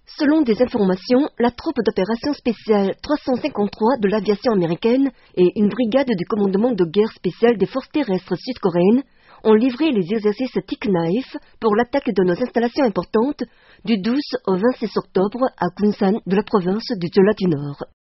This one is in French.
Selon des informations, la troupe d'opération spéciale 353 de l'aviation américaine et une brigade du commandement de guerre spécial des forces terrestres sud-coréennes ont livré les exercices Thick Knife pour l'attaque de nos installations importantes du 12 au 26 octobre à Kunsan de la province du Jeolla du Nord.